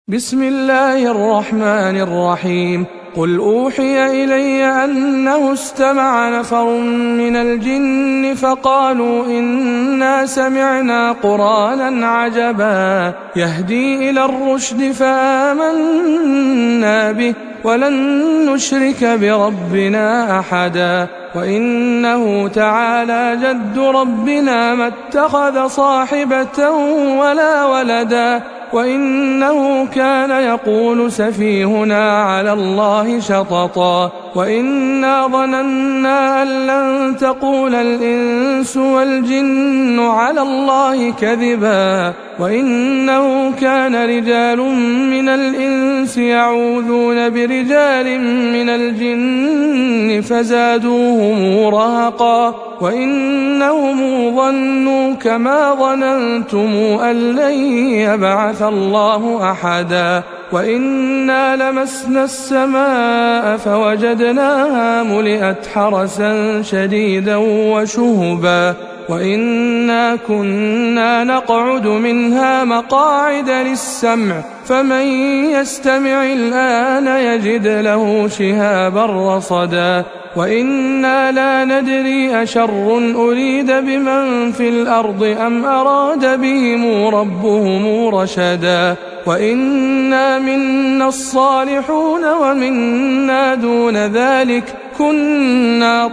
بسم الله الرحمن الرحيم. قل أوحي إلي أنه استمع نفر من الجن فقالوا إنا سمعنا قرآنا عجبا يهدي إلى الرشد فآمنا به ولن نشرك بربنا أحدا وإنه تعالى جد ربنا ما اتخذ صاحبة ولا ولدا وإنه كان يقول سفيهنا على الله شططا وإنا ظننا أن لن تقول الإنس والجن على الله كذبا وإنه كان رجال من الإنس يعوذون برجال من الجن فزادوهم رهقا وإنهم ظنوا كما ظننتم أن لن يبعث الله أحدا وإنا لمسنا السماء فوجدناها ملئت حرسا شديدا وشهبا وإنا كنا نقعد منها مقاعد للسمع فمن يستمع الآن يجد له شهابا رصدا وإنا لا ندري أشر أريد بمن في الأرض أم أراد بهم ربهم رشدا وإنا منا الصالحون ومنا دون ذلك كنا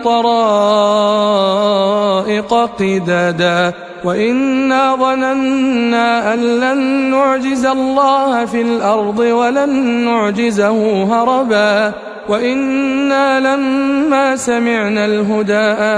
طرائق قددا وإنا ظننا أن لن نعجز الله في الأرض ولن نعجزه هربا وإنا لما سمعنا الهدى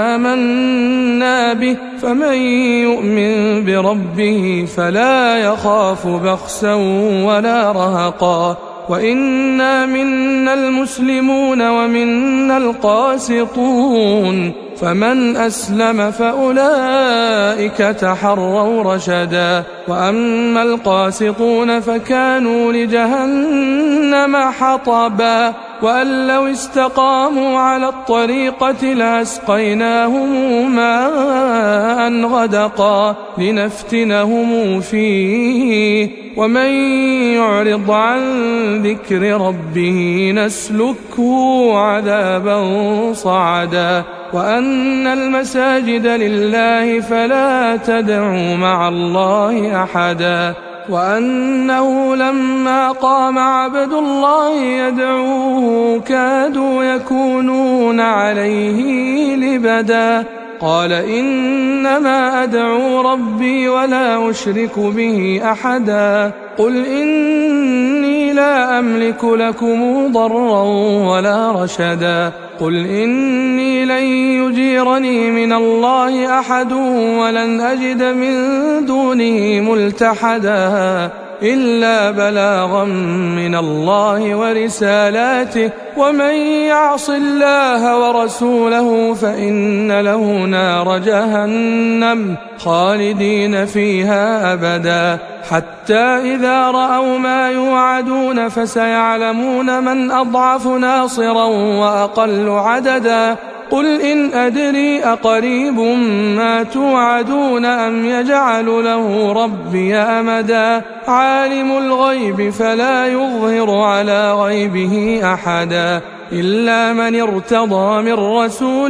آمنا به فمن يؤمن بربه فلا يخاف بخسا ولا رهقا وإنا منا المسلمون ومنا القاسطون فمن أسلم فأولئك تحروا رشدا وأما القاسطون فكانوا لجهنم حطبا وأن لو استقاموا على الطريقة لأسقيناهم ماء غدقا لنفتنهم فيه ومن يعرض عن ذكر ربه نسلكه عذابا صعدا وأن المساجد لله فلا تدعوا مع الله أحدا وأنه لما قام عبد الله يدعوه كادوا يكونون عليه لبدا قال إنما أدعو ربي ولا أشرك به أحدا قل إني لا أملك لكم ضرا ولا رشدا قل إني لن يجيرني من الله أحد ولن أجد من دونه ملتحدا إلا بلاغا من الله ورسالاته ومن يعص الله ورسوله فإن له نار جهنم خالدين فيها أبدا حتى إذا رأوا ما يوعدون فسيعلمون من أضعف ناصرا وأقل عددا قل إن أدري أقريب ما توعدون أم يجعل له ربي أمدا عالم الغيب فلا يظهر على غيبه أحدا إلا من ارتضى من رسول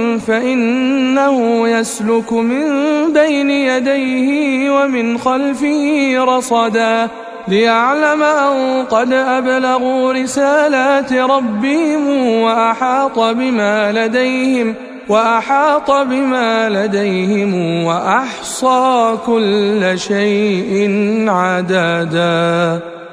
فإنه يسلك من بين يديه ومن خلفه رصدا ليعلم أن قد أبلغوا رسالات ربهم وأحاط بما لديهم وأحصى كل شيء عددا.